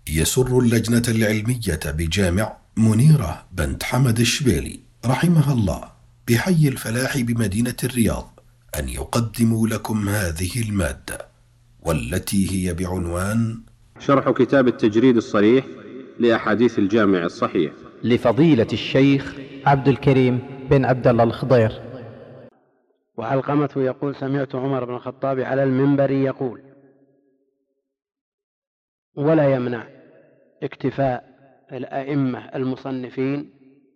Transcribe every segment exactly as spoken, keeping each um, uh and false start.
يسر اللجنة العلمية بجامع منيرة بنت حمد الشبيلي رحمها الله بحي الفلاح بمدينة الرياض أن يقدموا لكم هذه المادة، والتي هي بعنوان شرح كتاب التجريد الصريح لأحاديث الجامع الصحيح لفضيلة الشيخ عبد الكريم بن عبد الله الخضير. وعلقمة يقول: سمعت عمر بن الخطاب على المنبر يقول: ولا يمنع اكتفاء الأئمة المصنفين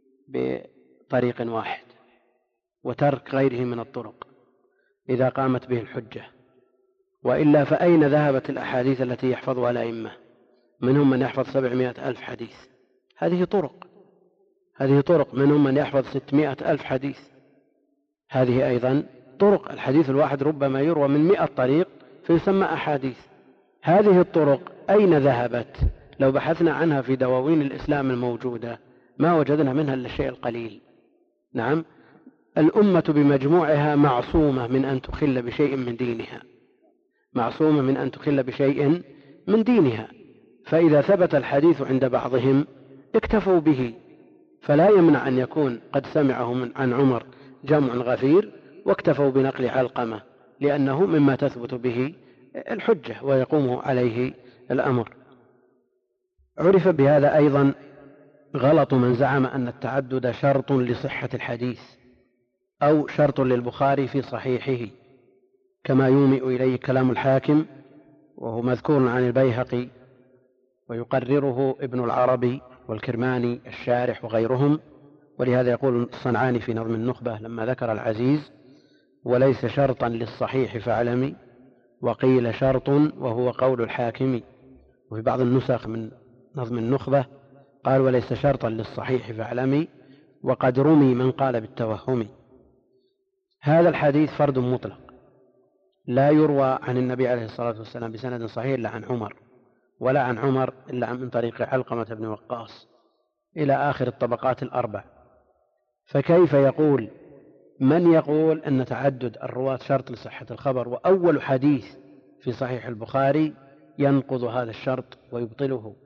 بطريق واحد وترك غيره من الطرق إذا قامت به الحجة، وإلا فأين ذهبت الأحاديث التي يحفظها الأئمة؟ منهم من يحفظ سبعمائة ألف حديث، هذه طرق هذه طرق منهم من يحفظ ستمائة ألف حديث، هذه أيضا طرق. الحديث الواحد ربما يروى من مئة طريق فيسمى أحاديث. هذه الطرق أين ذهبت؟ لو بحثنا عنها في دواوين الإسلام الموجودة ما وجدنا منها إلا الشيء القليل. نعم، الأمة بمجموعها معصومة من أن تخل بشيء من دينها، معصومة من أن تخل بشيء من دينها، فإذا ثبت الحديث عند بعضهم اكتفوا به، فلا يمنع أن يكون قد سمعه من عن عمر جمع غفير واكتفوا بنقل علقمة، لأنه مما تثبت به الحجة ويقوم عليه الأمر. عرف بهذا أيضا غلط من زعم أن التعدد شرط لصحة الحديث أو شرط للبخاري في صحيحه، كما يومئ إليه كلام الحاكم، وهو مذكور عن البيهقي ويقرره ابن العربي والكرماني الشارح وغيرهم. ولهذا يقول الصنعاني في نظم النخبة لما ذكر العزيز: وليس شرطا للصحيح فاعلمي، وقيل شرط وهو قول الحاكم. وفي بعض النسخ من نظم النخبة قال: وليس شرطا للصحيح فاعلمي، وقد رمي من قال بالتوهم. هذا الحديث فرد مطلق لا يروى عن النبي عليه الصلاة والسلام بسند صحيح إلا عن عمر، ولا عن عمر إلا من طريق علقمة بن وقاص إلى آخر الطبقات الأربع. فكيف يقول من يقول أن تعدد الرواة شرط لصحة الخبر، وأول حديث في صحيح البخاري ينقض هذا الشرط ويبطله،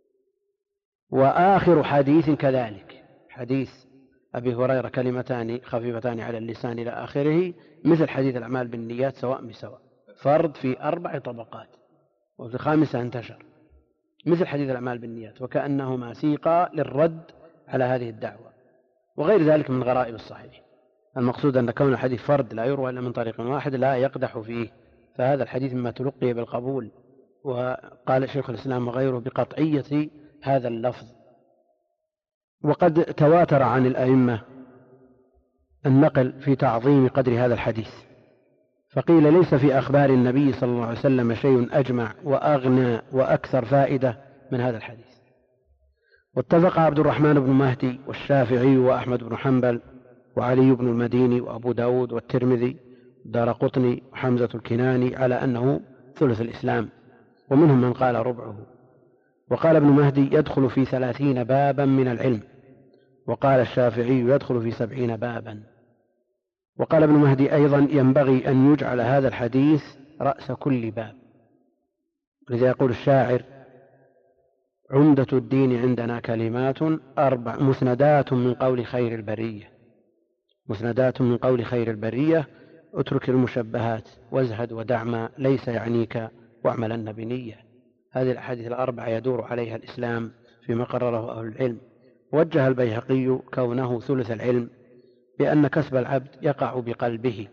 وآخر حديث كذلك، حديث أبي هريرة كلمتان خفيفتان على اللسان إلى آخره، مثل حديث الأعمال بالنيات سواء بسواء، فرض في أربع طبقات، وفي الخامسة انتشر مثل حديث الأعمال بالنيات، وكأنهما سيقا للرد على هذه الدعوة، وغير ذلك من غرائب الصحيح. المقصود أن كون الحديث فرد لا يروى إلا من طريق واحد لا يقدح فيه، فهذا الحديث مما تلقي بالقبول. وقال شيخ الإسلام وغيره بقطعية هذا اللفظ. وقد تواتر عن الأئمة النقل في تعظيم قدر هذا الحديث، فقيل ليس في أخبار النبي صلى الله عليه وسلم شيء أجمع وأغنى وأكثر فائدة من هذا الحديث. واتفق عبد الرحمن بن مهدي والشافعي وأحمد بن حنبل وعلي بن المديني وأبو داود والترمذي والدارقطني وحمزة الكناني على أنه ثلث الإسلام، ومنهم من قال ربعه. وقال ابن مهدي يدخل في ثلاثين بابا من العلم، وقال الشافعي يدخل في سبعين بابا. وقال ابن مهدي أيضا ينبغي أن يجعل هذا الحديث رأس كل باب، لذا يقول الشاعر: عمدة الدين عندنا كلمات أربع مسندات من قول خير البرية، مسندات من قول خير البرية، اترك المشبهات وازهد ودع ما ليس يعنيك واعملن بنية. هذه الأحاديث الأربعة يدور عليها الإسلام فيما قرره أهل العلم. وجه البيهقي كونه ثلث العلم بأن كسب العبد يقع بقلبه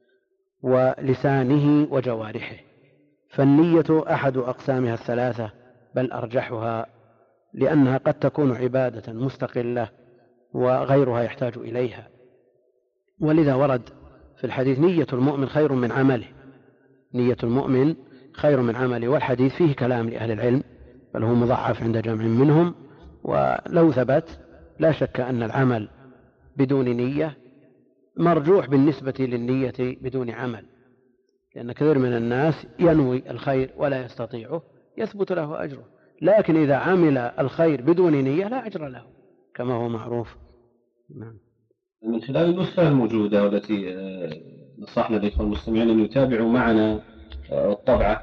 ولسانه وجوارحه، فالنية أحد أقسامها الثلاثة بل أرجحها، لأنها قد تكون عبادة مستقلة وغيرها يحتاج إليها. ولذا ورد في الحديث: نية المؤمن خير من عمله، نية المؤمن خير من عمله. والحديث فيه كلام لأهل العلم بل هو مضعف عند جمع منهم، ولو ثبت لا شك أن العمل بدون نية مرجوح بالنسبة للنية بدون عمل، لأن كثير من الناس ينوي الخير ولا يستطيعه يثبت له أجره، لكن إذا عمل الخير بدون نية لا أجر له كما هو معروف. نعم. من خلال النسخة الموجودة والتي نصحنا الإخوة المستمعين أن يتابعوا معنا الطبعة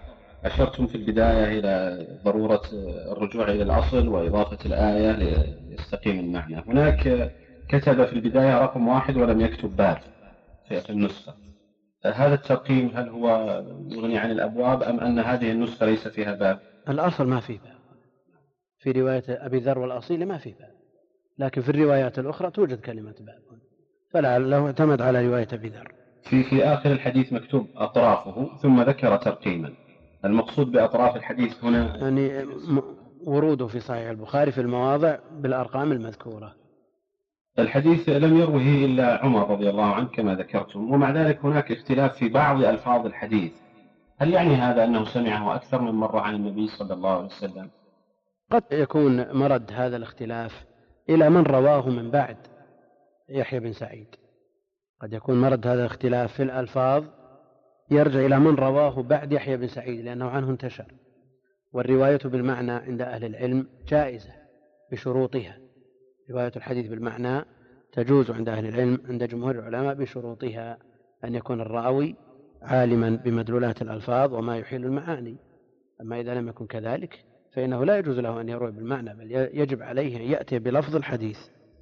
أشرتم في البداية إلى ضرورة الرجوع إلى الأصل وإضافة الآية ليستقيم المعنى. هناك كتب في البداية رقم واحد ولم يكتب باب في النسخة، هذا الترقيم هل هو يغني عن الأبواب أم أن هذه النسخة ليس فيها باب؟ الأصل ما في باب، في رواية أبي ذر والأصيل ما في باب، لكن في الروايات الأخرى توجد كلمة باب، فلعله اعتمد على رواية أبي ذر. في في آخر الحديث مكتوب أطرافه ثم ذكر ترقيما، المقصود بأطراف الحديث هنا يعني وروده في صحيح البخاري في المواضع بالأرقام المذكورة. الحديث لم يروه إلا عمر رضي الله عنه كما ذكرتم، ومع ذلك هناك اختلاف في بعض ألفاظ الحديث، هل يعني هذا أنه سمعه أكثر من مرة عن النبي صلى الله عليه وسلم؟ قد يكون مرد هذا الاختلاف إلى من رواه من بعد يحيى بن سعيد، قد يكون مرد هذا الاختلاف في الألفاظ يرجع إلى من رواه بعد يحيى بن سعيد لأنه عنه انتشر، والرواية بالمعنى عند أهل العلم جائزة بشروطها، رواية الحديث بالمعنى تجوز عند أهل العلم عند جمهور العلماء بشروطها، أن يكون الراوي عالما بمدلولات الألفاظ وما يحيل المعاني، أما إذا لم يكن كذلك فإنه لا يجوز له أن يروي بالمعنى، بل يجب عليه أن يأتي بلفظ الحديث.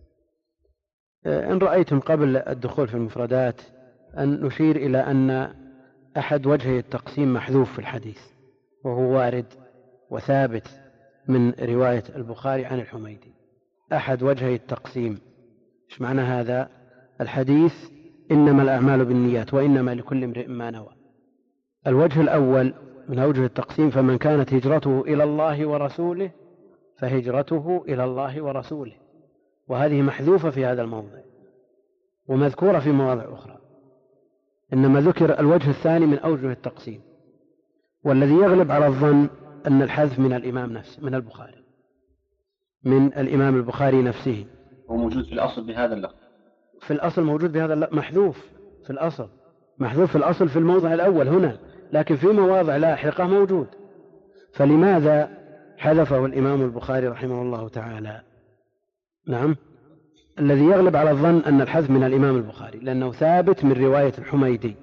إن رأيتم قبل الدخول في المفردات أن نشير إلى أن أحد وجهي التقسيم محذوف في الحديث، وهو وارد وثابت من رواية البخاري عن الحميدي. أحد وجهي التقسيم إيش معنى هذا؟ الحديث إنما الأعمال بالنيات وإنما لكل امرئ ما نوى. الوجه الأول من أوجه التقسيم فمن كانت هجرته إلى الله ورسوله فهجرته إلى الله ورسوله، وهذه محذوفة في هذا الموضع ومذكورة في مواضع أخرى، إنما ذكر الوجه الثاني من أوجه التقسيم، والذي يغلب على الظن أن الحذف من الإمام نفسه من البخاري من الإمام البخاري نفسه. هو موجود في الأصل بهذا اللفظ؟ في الأصل موجود بهذا اللفظ، محذوف في الأصل، محذوف في الأصل في الموضع الأول هنا، لكن في مواضع لاحقة موجود. فلماذا حذفه الإمام البخاري رحمه الله تعالى؟ نعم، الذي يغلب على الظن أن الحذف من الإمام البخاري لأنه ثابت من رواية الحميدي.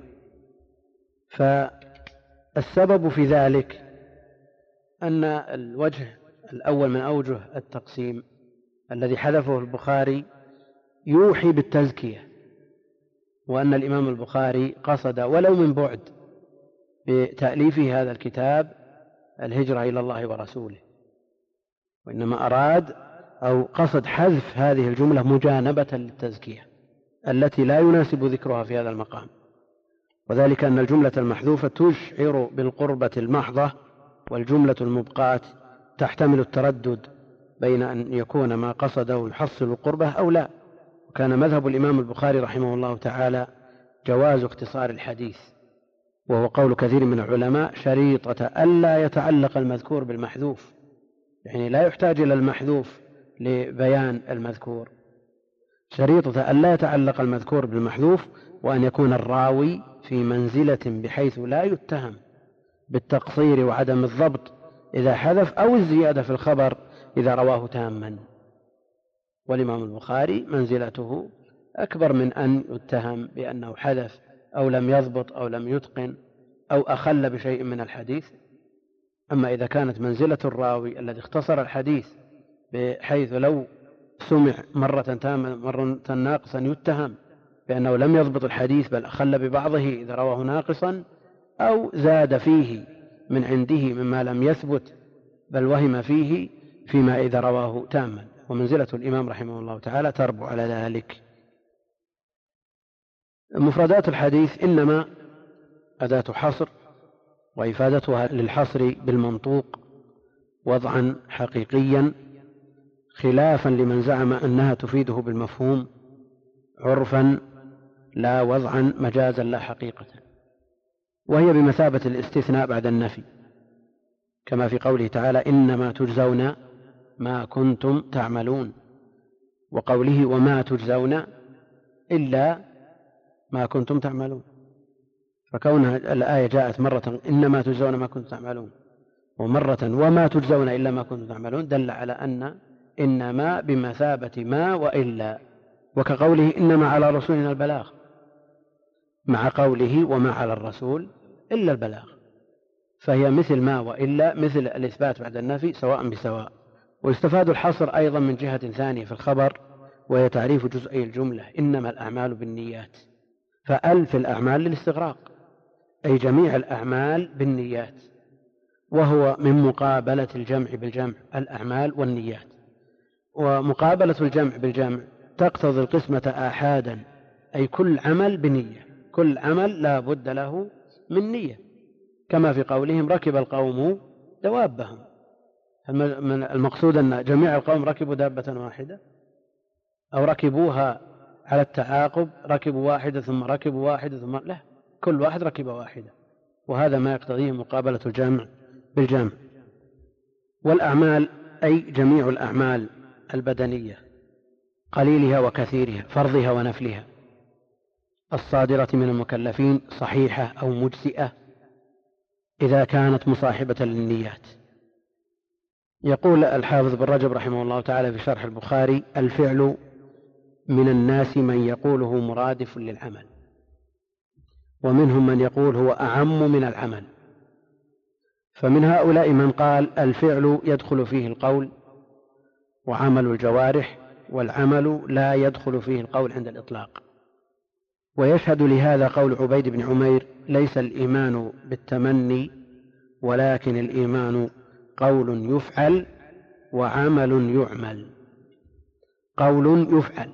فالسبب في ذلك أن الوجه الأول من أوجه التقسيم الذي حذفه البخاري يوحي بالتزكية، وأن الإمام البخاري قصد ولو من بعد بتأليفه هذا الكتاب الهجرة إلى الله ورسوله، وإنما أراد أو قصد حذف هذه الجملة مجانبة للتزكية التي لا يناسب ذكرها في هذا المقام، وذلك أن الجملة المحذوفة تشعر بالقربة المحضة، والجملة المبقاة تحتمل التردد بين أن يكون ما قصده يحصل القربة أو لا. وكان مذهب الإمام البخاري رحمه الله تعالى جواز اختصار الحديث، وهو قول كثير من العلماء شريطة ألا يتعلق المذكور بالمحذوف، يعني لا يحتاج إلى المحذوف لبيان المذكور، شريطة ألا يتعلق المذكور بالمحذوف، وأن يكون الراوي في منزلة بحيث لا يتهم بالتقصير وعدم الضبط إذا حذف، أو الزيادة في الخبر إذا رواه تاما. والإمام البخاري منزلته أكبر من أن يتهم بأنه حذف أو لم يضبط أو لم يتقن أو أخل بشيء من الحديث. أما إذا كانت منزلة الراوي الذي اختصر الحديث بحيث لو سمع مرة تامة مرة ناقصا يتهم بأنه لم يضبط الحديث بل أخل ببعضه إذا رواه ناقصا، أو زاد فيه من عنده مما لم يثبت بل وهم فيه فيما إذا رواه تاما، ومنزلة الإمام رحمه الله تعالى تربو على ذلك. مفردات الحديث إنما أداة حصر، وإفادتها للحصر بالمنطوق وضعا حقيقيا خلافا لمن زعم أنها تفيده بالمفهوم عرفا لا وضعا مجازا لا حقيقة، وهي بمثابة الاستثناء بعد النفي، كما في قوله تعالى إنما تجزون ما كنتم تعملون، وقوله وما تجزون إلا ما كنتم تعملون. فكونها الآية جاءت مرة إنما تجزون ما كنتم تعملون ومرة وما تجزون إلا ما كنتم تعملون دل على أن إنما بمثابة ما وإلا، وكقوله إنما على رسولنا البلاغ، مع قوله وما على الرسول إلا البلاغ. فهي مثل ما وإلا مثل الإثبات بعد النفي سواء بسواء. ويستفاد الحصر أيضا من جهة ثانية في الخبر، وهي تعريف جزئي الجملة إنما الأعمال بالنيات، فأل في الأعمال للاستغراق، أي جميع الأعمال بالنيات، وهو من مقابلة الجمع بالجمع الأعمال والنيات. ومقابلة الجمع بالجمع تقتضي القسمة آحادا، أي كل عمل بنية، كل عمل لا بد له من نية، كما في قولهم ركب القوم دوابهم. المقصود أن جميع القوم ركبوا دابة واحدة أو ركبوها على التعاقب، ركبوا واحدة ثم ركبوا واحدة ثم لا، كل واحد ركب واحدة، وهذا ما يقتضيه مقابلة الجمع بالجمع. والأعمال أي جميع الأعمال البدنية قليلها وكثيرها، فرضها ونفلها، الصادرة من المكلفين صحيحة أو مجزئة إذا كانت مصاحبة للنيات. يقول الحافظ بن رجب رحمه الله تعالى في شرح البخاري: الفعل من الناس من يقوله مرادف للعمل، ومنهم من يقول هو أعم من العمل. فمن هؤلاء من قال الفعل يدخل فيه القول وعمل الجوارح، والعمل لا يدخل فيه القول عند الإطلاق. ويشهد لهذا قول عبيد بن عمير: ليس الإيمان بالتمني ولكن الإيمان قول يفعل وعمل يعمل. قول يفعل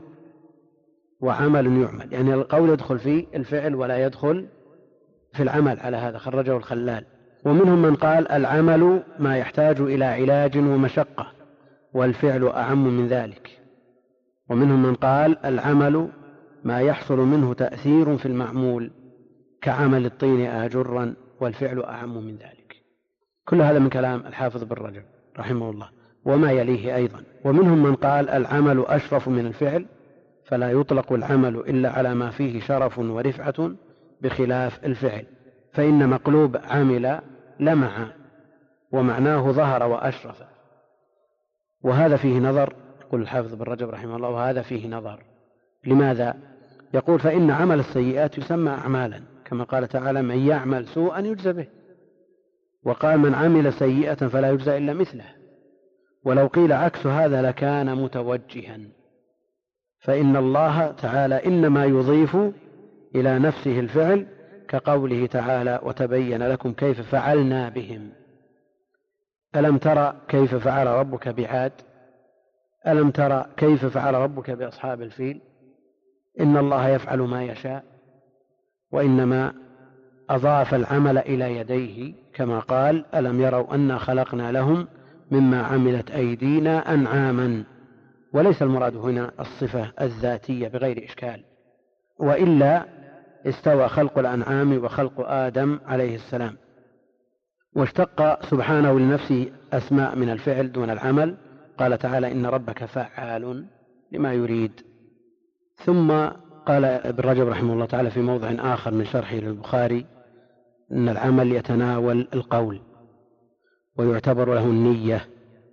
وعمل يعمل، يعني القول يدخل فيه الفعل ولا يدخل في العمل، على هذا خرجه الخلال. ومنهم من قال العمل ما يحتاج إلى علاج ومشقة، والفعل أعم من ذلك. ومنهم من قال العمل ما يحصل منه تأثير في المعمول كعمل الطين آجرا، والفعل أعم من ذلك. كل هذا من كلام الحافظ بن رجب رحمه الله وما يليه أيضا. ومنهم من قال العمل أشرف من الفعل، فلا يطلق العمل إلا على ما فيه شرف ورفعة بخلاف الفعل، فإن مقلوب عمل لمع ومعناه ظهر وأشرف. وهذا فيه نظر، يقول الحافظ بن رجب رحمه الله، وهذا فيه نظر. لماذا؟ يقول: فإن عمل السيئات يسمى أعمالا، كما قال تعالى: من يعمل سوءا يجزى به، وقال: من عمل سيئة فلا يجزى إلا مثله. ولو قيل عكس هذا لكان متوجها، فإن الله تعالى إنما يضيف إلى نفسه الفعل، كقوله تعالى: وتبين لكم كيف فعلنا بهم. ألم ترى كيف فعل ربك بعاد؟ ألم ترى كيف فعل ربك بأصحاب الفيل؟ إن الله يفعل ما يشاء. وإنما أضاف العمل إلى يديه، كما قال: ألم يروا أنا خلقنا لهم مما عملت أيدينا أنعاما. وليس المراد هنا الصفة الذاتية بغير إشكال، وإلا استوى خلق الأنعام وخلق آدم عليه السلام. واشتق سبحانه لنفسه أسماء من الفعل دون العمل، قال تعالى: إن ربك فعال لما يريد. ثم قال ابن رجب رحمه الله تعالى في موضع آخر من شرحه للبخاري: إن العمل يتناول القول ويعتبر له النية.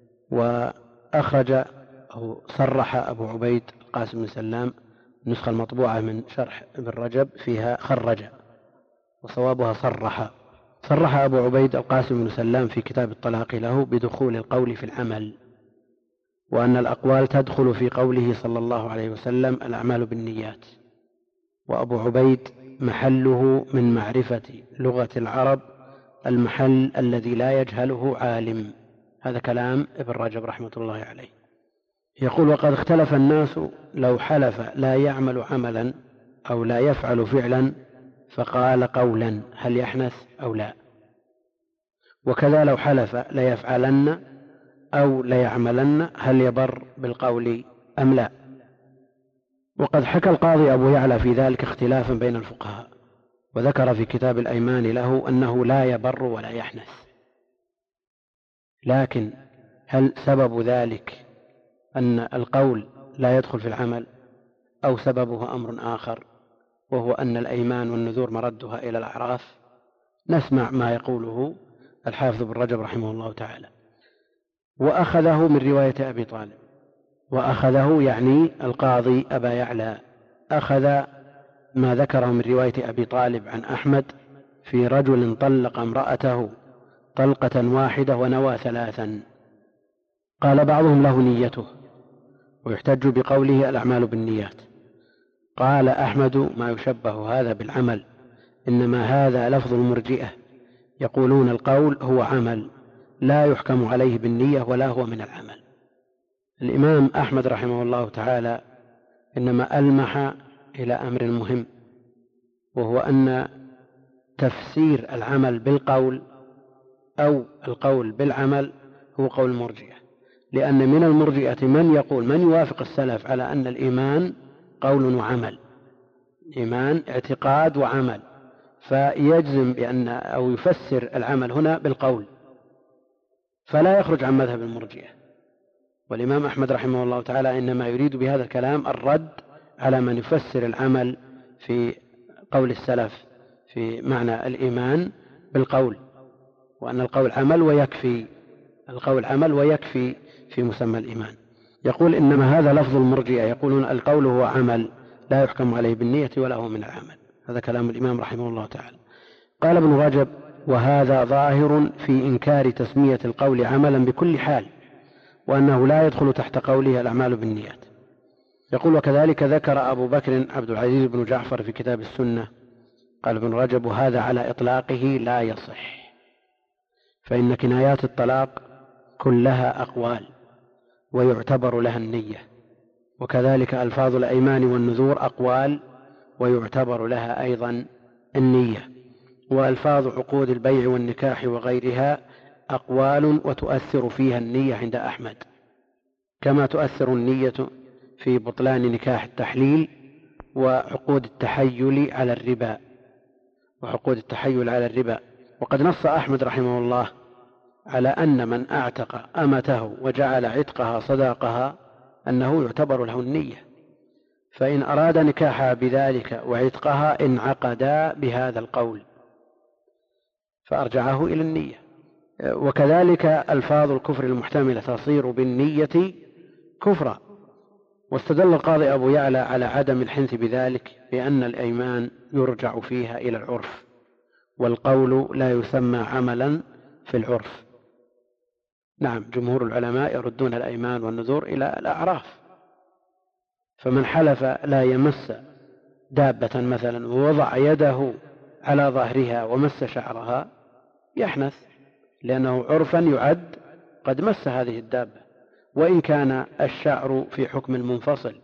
وأخرج أو صرح أبو عبيد القاسم بن سلام النسخة المطبوعة من شرح ابن رجب فيها خرج، وصوابها صرح. صرح أبو عبيد القاسم بن سلام في كتاب الطلاق له بدخول القول في العمل، وأن الأقوال تدخل في قوله صلى الله عليه وسلم: الأعمال بالنيات. وأبو عبيد محله من معرفة لغة العرب المحل الذي لا يجهله عالم. هذا كلام ابن رجب رحمة الله عليه. يقول: وقد اختلف الناس لو حلف لا يعمل عملا أو لا يفعل فعلا فقال قولا هل يحنث أو لا؟ وكذا لو حلف لا يفعلن أو لا يعملن هل يبر بالقول أم لا؟ وقد حكى القاضي أبو يعلى في ذلك اختلافا بين الفقهاء، وذكر في كتاب الأيمان له أنه لا يبر ولا يحنث. لكن هل سبب ذلك أن القول لا يدخل في العمل، أو سببه أمر آخر، وهو أن الأيمان والنذور مردها إلى الأعراف؟ نسمع ما يقوله الحافظ بن رجب رحمه الله تعالى. وأخذه من رواية أبي طالب، وأخذه يعني القاضي أبا يعلى أخذ ما ذكره من رواية أبي طالب عن أحمد في رجل طلق امرأته طلقة واحدة ونوى ثلاثا. قال بعضهم له نيته، ويحتج بقوله الأعمال بالنيات. قال أحمد ما يشبه هذا بالعمل، إنما هذا لفظ المرجئة، يقولون القول هو عمل لا يحكم عليه بالنية ولا هو من العمل. الإمام أحمد رحمه الله تعالى إنما ألمح إلى أمر مهم، وهو أن تفسير العمل بالقول أو القول بالعمل هو قول المرجئة، لأن من المرجئة من يقول من يوافق السلف على أن الإيمان قول وعمل، إيمان اعتقاد وعمل، فيجزم بأن أو يفسر العمل هنا بالقول، فلا يخرج عن مذهب المرجئة. والإمام أحمد رحمه الله تعالى إنما يريد بهذا الكلام الرد على من يفسر العمل في قول السلف في معنى الإيمان بالقول، وأن القول عمل ويكفي، القول عمل ويكفي في مسمى الإيمان. يقول إنما هذا لفظ المرجئة، يقولون القول هو عمل لا يحكم عليه بالنية ولا هو من العمل. هذا كلام الإمام رحمه الله تعالى. قال ابن رجب وهذا ظاهر في إنكار تسمية القول عملا بكل حال، وأنه لا يدخل تحت قوله الأعمال بالنيات. يقول وكذلك ذكر أبو بكر عبد العزيز بن جعفر في كتاب السنة. قال ابن رجب وهذا على إطلاقه لا يصح، فإن كنايات الطلاق كلها أقوال ويعتبر لها النية، وكذلك ألفاظ الأيمان والنذور أقوال ويعتبر لها أيضا النية، وألفاظ عقود البيع والنكاح وغيرها أقوال وتؤثر فيها النية عند أحمد، كما تؤثر النية في بطلان نكاح التحليل وعقود التحيل على الربا وعقود التحيل على الربا. وقد نص أحمد رحمه الله على أن من أعتق أمته وجعل عتقها صداقها أنه يعتبر له النية، فإن أراد نكاحها بذلك وعتقها انعقدا بهذا القول فأرجعه إلى النية. وكذلك ألفاظ الكفر المحتملة تصير بالنية كفرا. واستدل القاضي أبو يعلى على عدم الحنث بذلك بأن الأيمان يرجع فيها إلى العرف، والقول لا يسمى عملا في العرف. نعم، جمهور العلماء يردون الأيمان والنذور إلى الأعراف، فمن حلف لا يمس دابة مثلا ووضع يده على ظهرها ومس شعرها يحنث، لأنه عرفا يعد قد مس هذه الدابة، وإن كان الشعر في حكم المنفصل،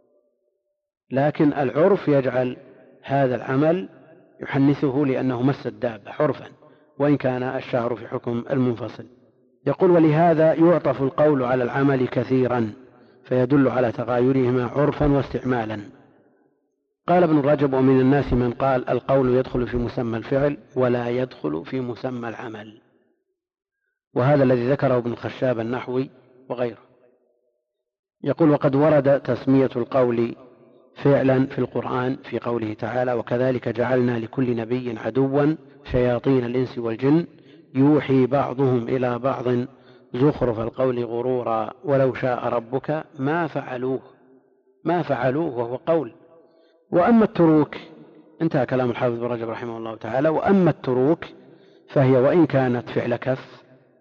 لكن العرف يجعل هذا العمل يحنثه لأنه مس الدابة عرفا، وإن كان الشعر في حكم المنفصل. يقول ولهذا يعطف القول على العمل كثيرا فيدل على تغايرهما عرفا واستعمالا. قال ابن رجب ومن الناس من قال القول يدخل في مسمى الفعل ولا يدخل في مسمى العمل، وهذا الذي ذكره ابن الخشاب النحوي وغيره. يقول وقد ورد تسمية القول فعلا في القرآن في قوله تعالى وكذلك جعلنا لكل نبي عدوا شياطين الإنس والجن يوحي بعضهم إلى بعض زخرف القول غرورا ولو شاء ربك ما فعلوه ما فعلوه وهو قول. وأما التروك، انتهى كلام الحافظ بن رجب رحمه الله تعالى، وأما التروك فهي وإن كانت فعل كف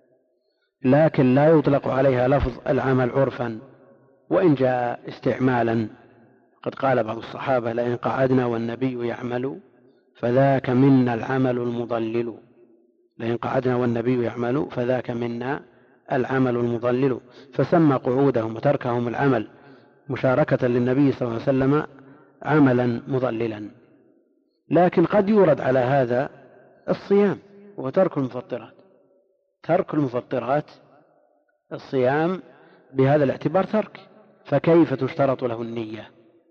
لكن لا يطلق عليها لفظ العمل عرفا وإن جاء استعمالا. قد قال بعض الصحابة لئن قعدنا والنبي يعمل فذاك منا العمل المضلل، لئن قعدنا والنبي يعمل فذاك منا العمل المضلل، فسمى قعودهم وتركهم العمل مشاركة للنبي صلى الله عليه وسلم عملا مضللا. لكن قد يورد على هذا الصيام وترك المفطرات، ترك المفطرات الصيام بهذا الاعتبار ترك، فكيف تشترط له النية؟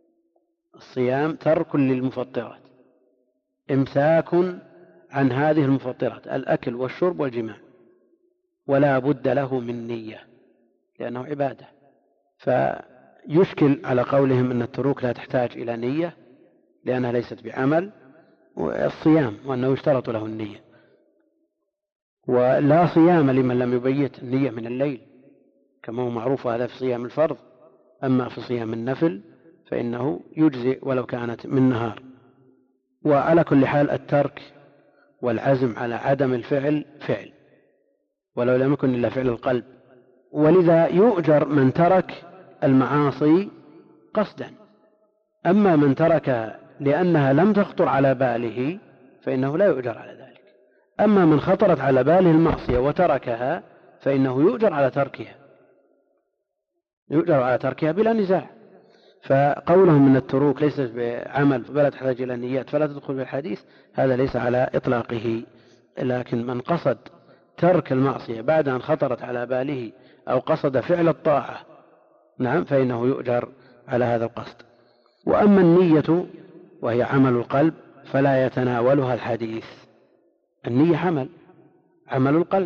الصيام ترك للمفطرات، إمساك عن هذه المفطرات الأكل والشرب والجماع، ولا بد له من نية لأنه عبادة. فيشكل على قولهم أن التروك لا تحتاج إلى نية لأنها ليست بعمل، والصيام وأنه يشترط له النية. ولا صيام لمن لم يبيت النية من الليل كما هو معروف، هذا في صيام الفرض. أما في صيام النفل فإنه يجزئ ولو كانت من نهار. وعلى كل حال الترك والعزم على عدم الفعل فعل، ولو لم يكن إلا فعل القلب. ولذا يؤجر من ترك المعاصي قصدا، أما من تركها لأنها لم تخطر على باله فإنه لا يؤجر على ذلك. أما من خطرت على باله المعصية وتركها فإنه يؤجر على تركها، يؤجر على تركها بلا نزاع. فقولهم من التروك ليست بعمل فلا تحتاج إلى نيات فلا تدخل في الحديث، هذا ليس على إطلاقه، لكن من قصد ترك المعصية بعد أن خطرت على باله أو قصد فعل الطاعة نعم فإنه يؤجر على هذا القصد. وأما النية وهي عمل القلب فلا يتناولها الحديث. النية عمل عمل القلب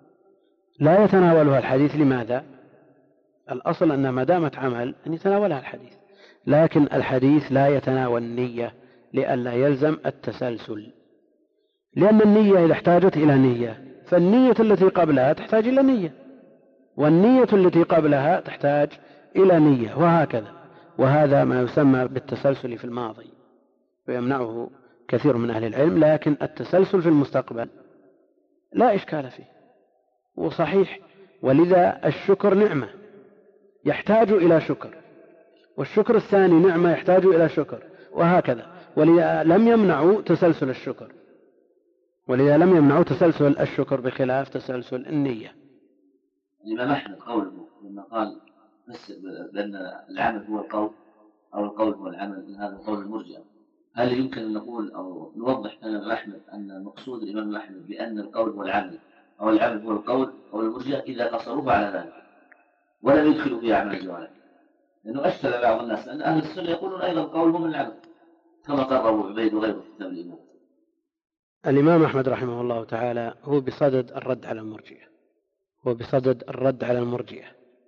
لا يتناولها الحديث. لماذا؟ الأصل أن ما دامت عمل أن يتناولها الحديث، لكن الحديث لا يتناول النية لئلا يلزم التسلسل، لأن النية إذا احتاجت إلى نية فالنية التي قبلها تحتاج إلى نية، والنية التي قبلها تحتاج إلى نية، وهكذا. وهذا ما يسمى بالتسلسل في الماضي ويمنعه كثير من أهل العلم، لكن التسلسل في المستقبل لا إشكال فيه وصحيح. ولذا الشكر نعمة يحتاج إلى شكر، والشكر الثاني نعمة يحتاج إلى شكر، وهكذا. ولذا لم يمنعوا تسلسل الشكر ولذا لم يمنعوا تسلسل الشكر بخلاف تسلسل النية. الإمام أحمد قوله لما قال بس بأن العمل هو القول أو القول هو العمل، هذا قول المرجئة، هل يمكن أن نقول أو نوضح الإمام أحمد أن مقصود الإمام أحمد بأن القول هو العمل أو العمل هو القول أو المرجئة إذا قصروه على ذلك ولم يدخلوا في أعمال الجوارح؟ لأنه أشكل بعض الناس أن أهل السنة يقولون أيضا القول هو من العمل كما قرروا عبيد وغيره في كتاب الإمام. الإمام أحمد رحمه الله تعالى هو بصدد الرد على المرجئة، هو بصدد الرد على المرجئة،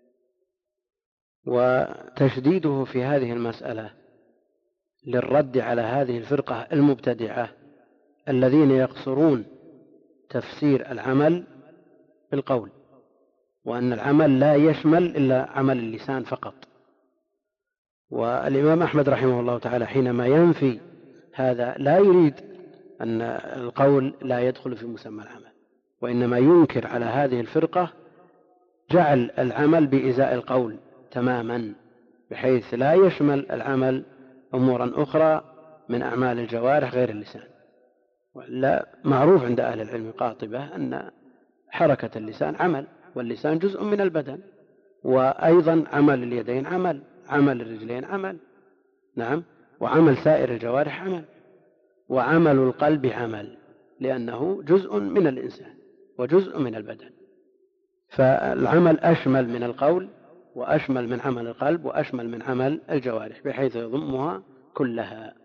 وتشديده في هذه المسألة للرد على هذه الفرقة المبتدعة الذين يقصرون تفسير العمل بالقول، وأن العمل لا يشمل إلا عمل اللسان فقط. والإمام أحمد رحمه الله تعالى حينما ينفي هذا لا يريد أن القول لا يدخل في مسمى العمل، وإنما ينكر على هذه الفرقة جعل العمل بإزاء القول تماما، بحيث لا يشمل العمل أمورا أخرى من أعمال الجوارح غير اللسان. ولا معروف عند أهل العلم قاطبة أن حركة اللسان عمل، واللسان جزء من البدن، وأيضا عمل اليدين عمل، عمل الرجلين عمل، نعم، وعمل سائر الجوارح عمل، وعمل القلب عمل لأنه جزء من الإنسان وجزء من البدن. فالعمل أشمل من القول وأشمل من عمل القلب وأشمل من عمل الجوارح بحيث يضمها كلها.